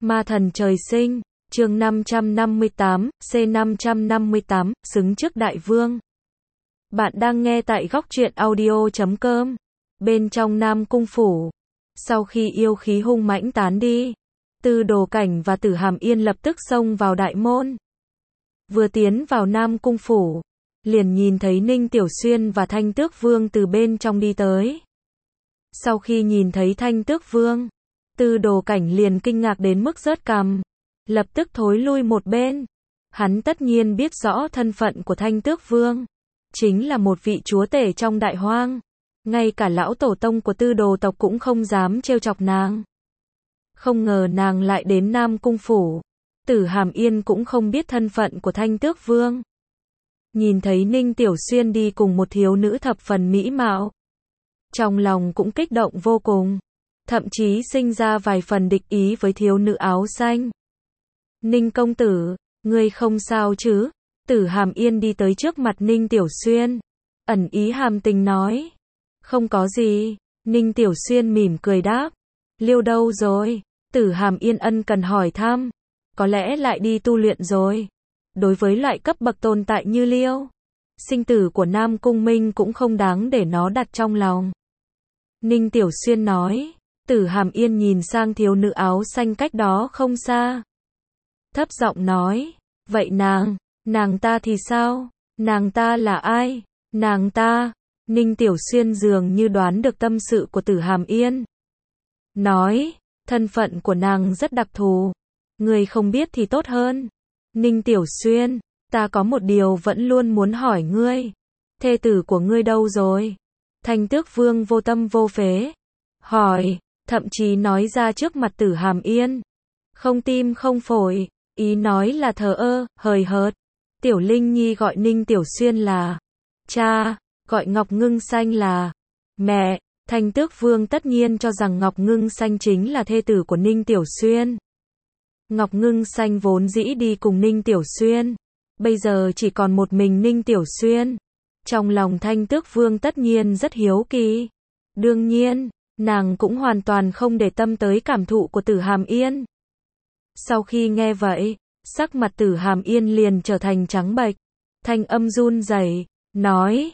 Ma thần trời sinh, chương 558, C558, xứng trước đại vương. Bạn đang nghe tại góc truyện audio.com. Bên trong Nam Cung Phủ, sau khi yêu khí hung mãnh tán đi, Tư Đồ Cảnh và Tử Hàm Yên lập tức xông vào đại môn. Vừa tiến vào Nam Cung Phủ, liền nhìn thấy Ninh Tiểu Xuyên và Thanh Tước Vương từ bên trong đi tới. Sau khi nhìn thấy Thanh Tước Vương, Tư Đồ Cảnh liền kinh ngạc đến mức rớt cằm, lập tức thối lui một bên. Hắn tất nhiên biết rõ thân phận của Thanh Tước Vương, chính là một vị chúa tể trong đại hoang. Ngay cả lão tổ tông của Tư Đồ tộc cũng không dám trêu chọc nàng. Không ngờ nàng lại đến Nam Cung Phủ. Tử Hàm Yên cũng không biết thân phận của Thanh Tước Vương. Nhìn thấy Ninh Tiểu Xuyên đi cùng một thiếu nữ thập phần mỹ mạo, trong lòng cũng kích động vô cùng, thậm chí sinh ra vài phần địch ý với thiếu nữ áo xanh. Ninh công tử, ngươi không sao chứ? Tử Hàm Yên đi tới trước mặt Ninh Tiểu Xuyên, ẩn ý hàm tình nói. Không có gì. Ninh Tiểu Xuyên mỉm cười đáp. Liêu đâu rồi? Tử Hàm Yên ân cần hỏi thăm. Có lẽ lại đi tu luyện rồi. Đối với loại cấp bậc tồn tại như Liêu, sinh tử của Nam Cung Minh cũng không đáng để nó đặt trong lòng. Ninh Tiểu Xuyên nói. Tử Hàm Yên nhìn sang thiếu nữ áo xanh cách đó không xa, thấp giọng nói. Vậy nàng ta thì sao? Nàng ta là ai? Nàng ta? Ninh Tiểu Xuyên dường như đoán được tâm sự của Tử Hàm Yên. Nói, thân phận của nàng rất đặc thù. Người không biết thì tốt hơn. Ninh Tiểu Xuyên, ta có một điều vẫn luôn muốn hỏi ngươi. Thê tử của ngươi đâu rồi? Thanh Tước Vương vô tâm vô phế hỏi, thậm chí nói ra trước mặt Tử Hàm Yên. Không tim không phổi, ý nói là thờ ơ, hời hợt. Tiểu Linh Nhi gọi Ninh Tiểu Xuyên là cha, gọi Ngọc Ngưng Xanh là mẹ. Thanh Tước Vương tất nhiên cho rằng Ngọc Ngưng Xanh chính là thê tử của Ninh Tiểu Xuyên. Ngọc Ngưng Xanh vốn dĩ đi cùng Ninh Tiểu Xuyên, bây giờ chỉ còn một mình Ninh Tiểu Xuyên. Trong lòng Thanh Tước Vương tất nhiên rất hiếu kỳ. Đương nhiên, nàng cũng hoàn toàn không để tâm tới cảm thụ của Tử Hàm Yên. Sau khi nghe vậy, sắc mặt Tử Hàm Yên liền trở thành trắng bệch, thanh âm run rẩy, nói,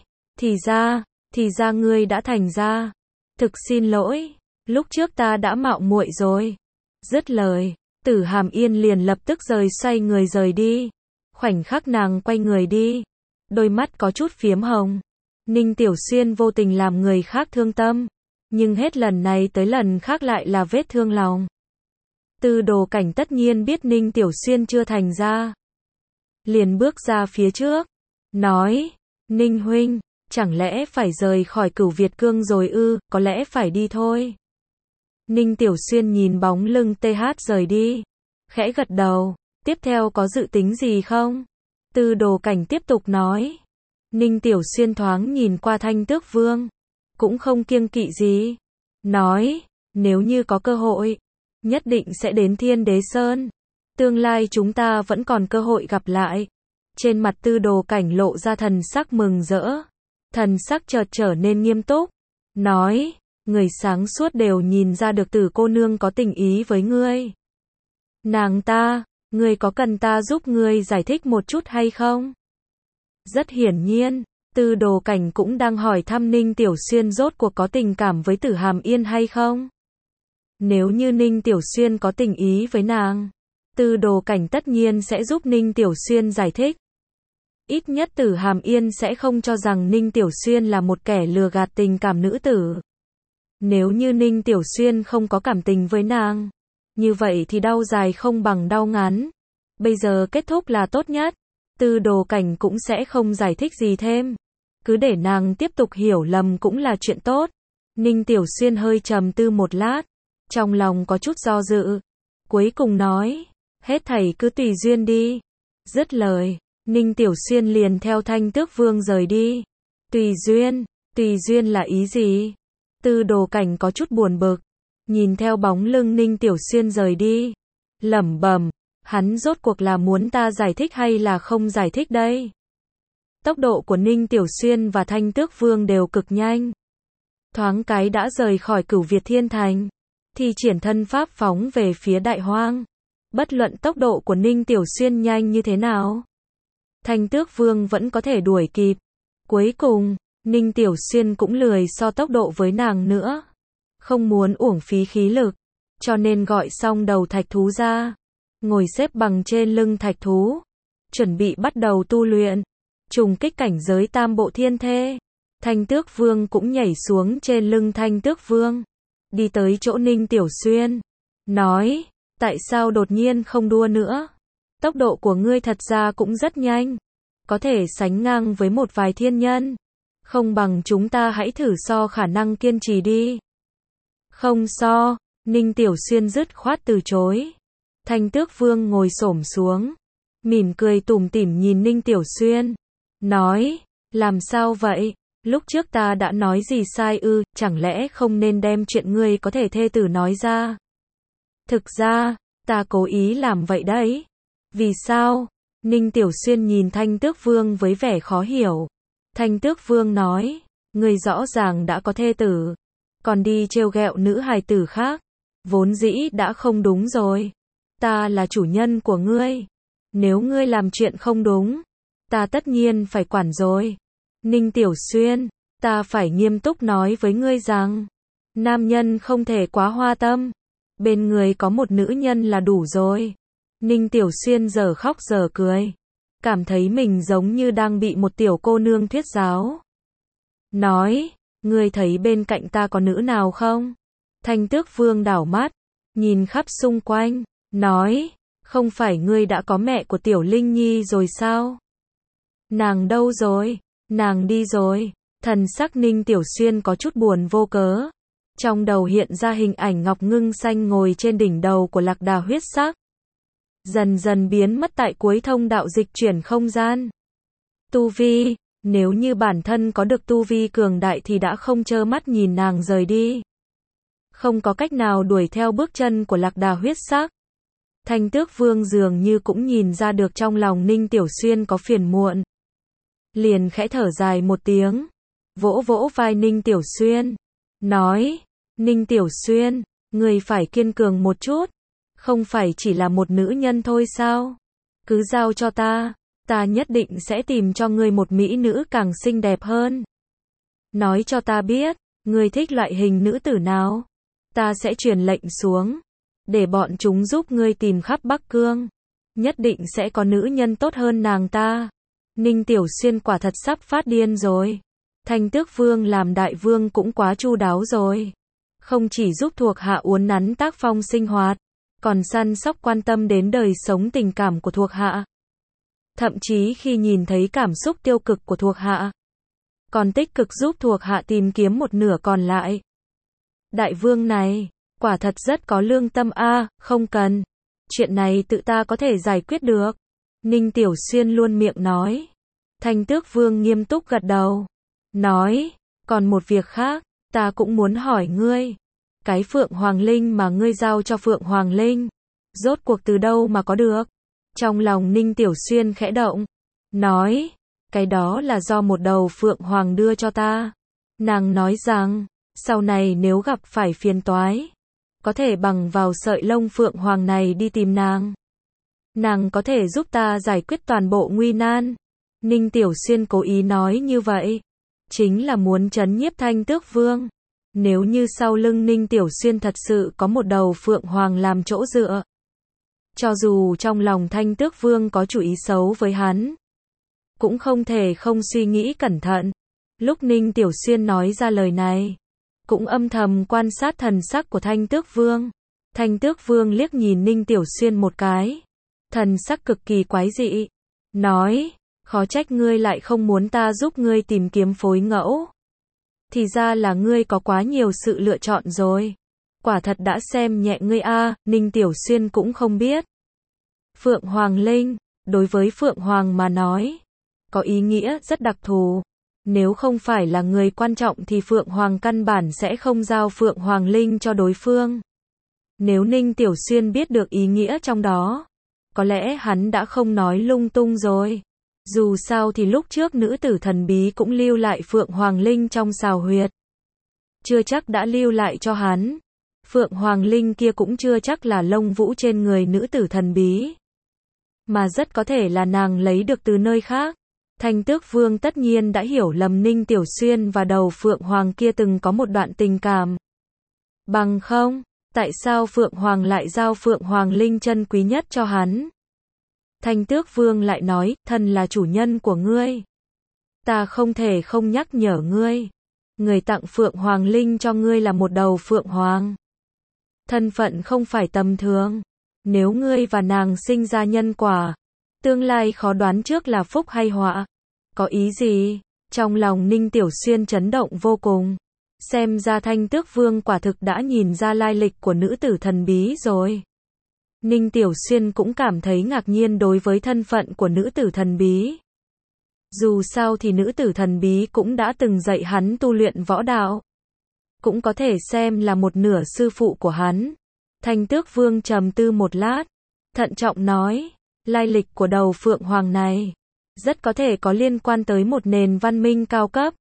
thì ra ngươi đã thành ra. Thực xin lỗi, lúc trước ta đã mạo muội rồi. Dứt lời, Tử Hàm Yên liền lập tức xoay người rời đi. Khoảnh khắc nàng quay người đi, đôi mắt có chút phiếm hồng. Ninh Tiểu Xuyên vô tình làm người khác thương tâm, nhưng hết lần này tới lần khác lại là vết thương lòng. Tư Đồ Cảnh tất nhiên biết Ninh Tiểu Xuyên chưa thành ra, liền bước ra phía trước, nói, Ninh huynh, chẳng lẽ phải rời khỏi Cửu Việt Cương rồi ư? Có lẽ phải đi thôi. Ninh Tiểu Xuyên nhìn bóng lưng TH rời đi, khẽ gật đầu. Tiếp theo có dự tính gì không? Tư Đồ Cảnh tiếp tục nói. Ninh Tiểu Xuyên thoáng nhìn qua Thanh Tước Vương, cũng không kiêng kỵ gì, nói, nếu như có cơ hội, nhất định sẽ đến Thiên Đế Sơn. Tương lai chúng ta vẫn còn cơ hội gặp lại. Trên mặt Tư Đồ Cảnh lộ ra thần sắc mừng rỡ, thần sắc chợt trở nên nghiêm túc, nói, người sáng suốt đều nhìn ra được Tử cô nương có tình ý với ngươi. Nàng ta, ngươi có cần ta giúp ngươi giải thích một chút hay không? Rất hiển nhiên, Tư Đồ Cảnh cũng đang hỏi thăm Ninh Tiểu Xuyên rốt cuộc có tình cảm với Tử Hàm Yên hay không? Nếu như Ninh Tiểu Xuyên có tình ý với nàng, Tư Đồ Cảnh tất nhiên sẽ giúp Ninh Tiểu Xuyên giải thích. Ít nhất Tử Hàm Yên sẽ không cho rằng Ninh Tiểu Xuyên là một kẻ lừa gạt tình cảm nữ tử. Nếu như Ninh Tiểu Xuyên không có cảm tình với nàng, như vậy thì đau dài không bằng đau ngắn. Bây giờ kết thúc là tốt nhất. Tư Đồ Cảnh cũng sẽ không giải thích gì thêm, cứ để nàng tiếp tục hiểu lầm cũng là chuyện tốt. Ninh Tiểu Xuyên hơi trầm tư một lát, trong lòng có chút do dự, cuối cùng nói, hết thảy cứ tùy duyên đi. Dứt lời, Ninh Tiểu Xuyên liền theo Thanh Tước Vương rời đi. Tùy duyên là ý gì? Tư Đồ Cảnh có chút buồn bực, nhìn theo bóng lưng Ninh Tiểu Xuyên rời đi, lẩm bẩm, hắn rốt cuộc là muốn ta giải thích hay là không giải thích đây? Tốc độ của Ninh Tiểu Xuyên và Thanh Tước Vương đều cực nhanh, thoáng cái đã rời khỏi Cửu Việt Thiên Thành, thi triển thân pháp phóng về phía đại hoang. Bất luận tốc độ của Ninh Tiểu Xuyên nhanh như thế nào, Thanh Tước Vương vẫn có thể đuổi kịp. Cuối cùng, Ninh Tiểu Xuyên cũng lười so tốc độ với nàng nữa. Không muốn uổng phí khí lực, cho nên gọi xong đầu thạch thú ra, ngồi xếp bằng trên lưng thạch thú, chuẩn bị bắt đầu tu luyện, trùng kích cảnh giới tam bộ thiên thê. Thanh Tước Vương cũng nhảy xuống trên lưng Thanh Tước Vương, đi tới chỗ Ninh Tiểu Xuyên, nói, tại sao đột nhiên không đua nữa? Tốc độ của ngươi thật ra cũng rất nhanh, có thể sánh ngang với một vài thiên nhân. Không bằng chúng ta hãy thử so khả năng kiên trì đi. Không so, Ninh Tiểu Xuyên dứt khoát từ chối. Thanh Tước Vương ngồi xổm xuống, mỉm cười tủm tỉm nhìn Ninh Tiểu Xuyên, nói, làm sao vậy? Lúc trước ta đã nói gì sai ư, chẳng lẽ không nên đem chuyện ngươi có thể thê tử nói ra? Thực ra, ta cố ý làm vậy đấy. Vì sao? Ninh Tiểu Xuyên nhìn Thanh Tước Vương với vẻ khó hiểu. Thanh Tước Vương nói, ngươi rõ ràng đã có thê tử, còn đi trêu ghẹo nữ hài tử khác, vốn dĩ đã không đúng rồi. Ta là chủ nhân của ngươi, nếu ngươi làm chuyện không đúng, ta tất nhiên phải quản rồi. Ninh Tiểu Xuyên, ta phải nghiêm túc nói với ngươi rằng, nam nhân không thể quá hoa tâm, bên người có một nữ nhân là đủ rồi. Ninh Tiểu Xuyên giờ khóc giờ cười, cảm thấy mình giống như đang bị một tiểu cô nương thuyết giáo. Nói, ngươi thấy bên cạnh ta có nữ nào không? Thanh Tước Vương đảo mắt, nhìn khắp xung quanh, nói, không phải ngươi đã có mẹ của Tiểu Linh Nhi rồi sao? Nàng đâu rồi? Nàng đi rồi. Thần sắc Ninh Tiểu Xuyên có chút buồn vô cớ. Trong đầu hiện ra hình ảnh Ngọc Ngưng Xanh ngồi trên đỉnh đầu của Lạc Đà huyết sắc, dần dần biến mất tại cuối thông đạo dịch chuyển không gian. Tu vi, nếu như bản thân có được tu vi cường đại thì đã không trơ mắt nhìn nàng rời đi. Không có cách nào đuổi theo bước chân của Lạc Đà huyết sắc. Thanh Tước Vương dường như cũng nhìn ra được trong lòng Ninh Tiểu Xuyên có phiền muộn, liền khẽ thở dài một tiếng, vỗ vỗ vai Ninh Tiểu Xuyên, nói, Ninh Tiểu Xuyên, người phải kiên cường một chút, không phải chỉ là một nữ nhân thôi sao? Cứ giao cho ta nhất định sẽ tìm cho ngươi một mỹ nữ càng xinh đẹp hơn. Nói cho ta biết, ngươi thích loại hình nữ tử nào? Ta sẽ truyền lệnh xuống, để bọn chúng giúp ngươi tìm khắp Bắc Cương. Nhất định sẽ có nữ nhân tốt hơn nàng ta. Ninh Tiểu Xuyên quả thật sắp phát điên rồi. Thanh Tước Vương làm đại vương cũng quá chu đáo rồi. Không chỉ giúp thuộc hạ uốn nắn tác phong sinh hoạt, còn săn sóc quan tâm đến đời sống tình cảm của thuộc hạ. Thậm chí khi nhìn thấy cảm xúc tiêu cực của thuộc hạ, còn tích cực giúp thuộc hạ tìm kiếm một nửa còn lại. Đại vương này, quả thật rất có lương tâm a, không cần. Chuyện này tự ta có thể giải quyết được. Ninh Tiểu Xuyên luôn miệng nói. Thanh Tước Vương nghiêm túc gật đầu, nói, còn một việc khác, ta cũng muốn hỏi ngươi. Cái Phượng Hoàng Linh mà ngươi giao cho Phượng Hoàng Linh, rốt cuộc từ đâu mà có được? Trong lòng Ninh Tiểu Xuyên khẽ động, nói, cái đó là do một đầu Phượng Hoàng đưa cho ta. Nàng nói rằng, sau này nếu gặp phải phiền toái, có thể bằng vào sợi lông Phượng Hoàng này đi tìm nàng. Nàng có thể giúp ta giải quyết toàn bộ nguy nan. Ninh Tiểu Xuyên cố ý nói như vậy, chính là muốn trấn nhiếp Thanh Tước Vương. Nếu như sau lưng Ninh Tiểu Xuyên thật sự có một đầu Phượng Hoàng làm chỗ dựa, cho dù trong lòng Thanh Tước Vương có chủ ý xấu với hắn, cũng không thể không suy nghĩ cẩn thận. Lúc Ninh Tiểu Xuyên nói ra lời này, cũng âm thầm quan sát thần sắc của Thanh Tước Vương. Thanh Tước Vương liếc nhìn Ninh Tiểu Xuyên một cái, thần sắc cực kỳ quái dị, nói, khó trách ngươi lại không muốn ta giúp ngươi tìm kiếm phối ngẫu. Thì ra là ngươi có quá nhiều sự lựa chọn rồi. Quả thật đã xem nhẹ ngươi a. Ninh Tiểu Xuyên cũng không biết. Phượng Hoàng Linh, đối với Phượng Hoàng mà nói, có ý nghĩa rất đặc thù. Nếu không phải là người quan trọng thì Phượng Hoàng căn bản sẽ không giao Phượng Hoàng Linh cho đối phương. Nếu Ninh Tiểu Xuyên biết được ý nghĩa trong đó, có lẽ hắn đã không nói lung tung rồi. Dù sao thì lúc trước nữ tử thần bí cũng lưu lại Phượng Hoàng Linh trong xào huyệt. Chưa chắc đã lưu lại cho hắn. Phượng Hoàng Linh kia cũng chưa chắc là lông vũ trên người nữ tử thần bí, mà rất có thể là nàng lấy được từ nơi khác. Thanh Tước Vương tất nhiên đã hiểu lầm Ninh Tiểu Xuyên và đầu Phượng Hoàng kia từng có một đoạn tình cảm. Bằng không, tại sao Phượng Hoàng lại giao Phượng Hoàng Linh chân quý nhất cho hắn? Thanh Tước Vương lại nói, thần là chủ nhân của ngươi, ta không thể không nhắc nhở ngươi. Người tặng Phượng Hoàng Linh cho ngươi là một đầu Phượng Hoàng. Thân phận không phải tầm thường. Nếu ngươi và nàng sinh ra nhân quả, tương lai khó đoán trước là phúc hay họa. Có ý gì? Trong lòng Ninh Tiểu Xuyên chấn động vô cùng. Xem ra Thanh Tước Vương quả thực đã nhìn ra lai lịch của nữ tử thần bí rồi. Ninh Tiểu Xuyên cũng cảm thấy ngạc nhiên đối với thân phận của nữ tử thần bí. Dù sao thì nữ tử thần bí cũng đã từng dạy hắn tu luyện võ đạo, cũng có thể xem là một nửa sư phụ của hắn. Thanh Tước Vương trầm tư một lát, thận trọng nói, lai lịch của đầu Phượng Hoàng này rất có thể có liên quan tới một nền văn minh cao cấp.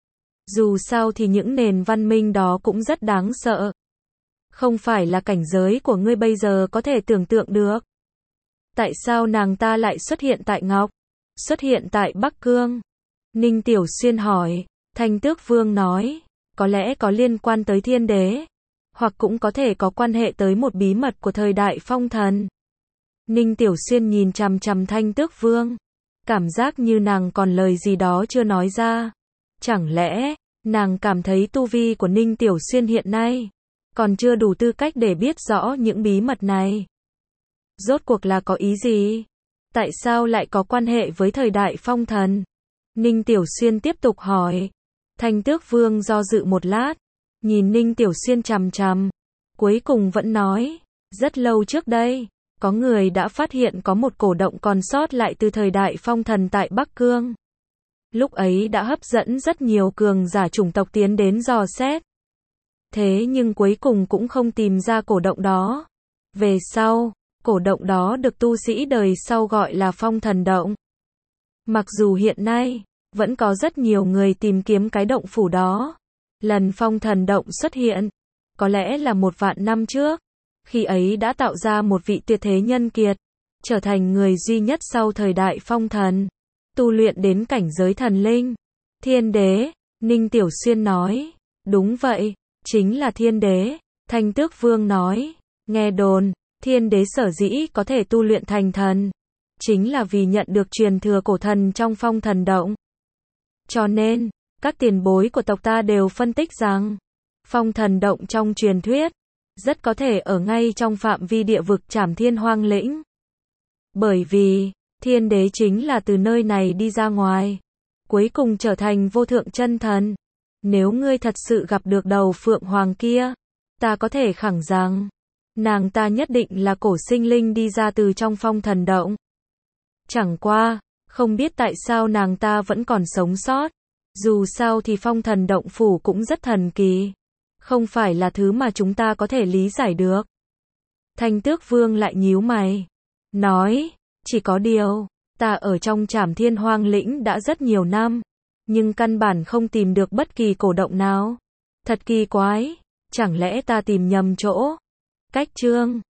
Dù sao thì những nền văn minh đó cũng rất đáng sợ. Không phải là cảnh giới của ngươi bây giờ có thể tưởng tượng được. Tại sao nàng ta lại xuất hiện tại Ngọc? Xuất hiện tại Bắc Cương? Ninh Tiểu Xuyên hỏi. Thanh Tước Vương nói, có lẽ có liên quan tới thiên đế, hoặc cũng có thể có quan hệ tới một bí mật của thời đại phong thần. Ninh Tiểu Xuyên nhìn chằm chằm Thanh Tước Vương, cảm giác như nàng còn lời gì đó chưa nói ra. Chẳng lẽ, nàng cảm thấy tu vi của Ninh Tiểu Xuyên hiện nay còn chưa đủ tư cách để biết rõ những bí mật này? Rốt cuộc là có ý gì? Tại sao lại có quan hệ với thời đại phong thần? Ninh Tiểu Xuyên tiếp tục hỏi. Thanh Tước Vương do dự một lát, nhìn Ninh Tiểu Xuyên chằm chằm, cuối cùng vẫn nói, rất lâu trước đây, có người đã phát hiện có một cổ động còn sót lại từ thời đại phong thần tại Bắc Cương. Lúc ấy đã hấp dẫn rất nhiều cường giả chủng tộc tiến đến dò xét. Thế nhưng cuối cùng cũng không tìm ra cổ động đó. Về sau, cổ động đó được tu sĩ đời sau gọi là phong thần động. Mặc dù hiện nay, vẫn có rất nhiều người tìm kiếm cái động phủ đó. Lần phong thần động xuất hiện, có lẽ là 1.000 năm trước. Khi ấy đã tạo ra một vị tuyệt thế nhân kiệt, trở thành người duy nhất sau thời đại phong thần, tu luyện đến cảnh giới thần linh. Thiên đế, Ninh Tiểu Xuyên nói. Đúng vậy, chính là thiên đế. Thanh Tước Vương nói. Nghe đồn, thiên đế sở dĩ có thể tu luyện thành thần, chính là vì nhận được truyền thừa cổ thần trong phong thần động. Cho nên, các tiền bối của tộc ta đều phân tích rằng, phong thần động trong truyền thuyết, rất có thể ở ngay trong phạm vi địa vực Trảm Thiên Hoang Lĩnh. Bởi vì, thiên đế chính là từ nơi này đi ra ngoài, cuối cùng trở thành vô thượng chân thần. Nếu ngươi thật sự gặp được đầu Phượng Hoàng kia, ta có thể khẳng rằng, nàng ta nhất định là cổ sinh linh đi ra từ trong phong thần động. Chẳng qua, không biết tại sao nàng ta vẫn còn sống sót. Dù sao thì phong thần động phủ cũng rất thần kỳ, không phải là thứ mà chúng ta có thể lý giải được. Thanh Tước Vương lại nhíu mày, nói, chỉ có điều, ta ở trong Trảm Thiên Hoang Lĩnh đã rất nhiều năm, nhưng căn bản không tìm được bất kỳ cổ động nào. Thật kỳ quái, chẳng lẽ ta tìm nhầm chỗ? Cách chương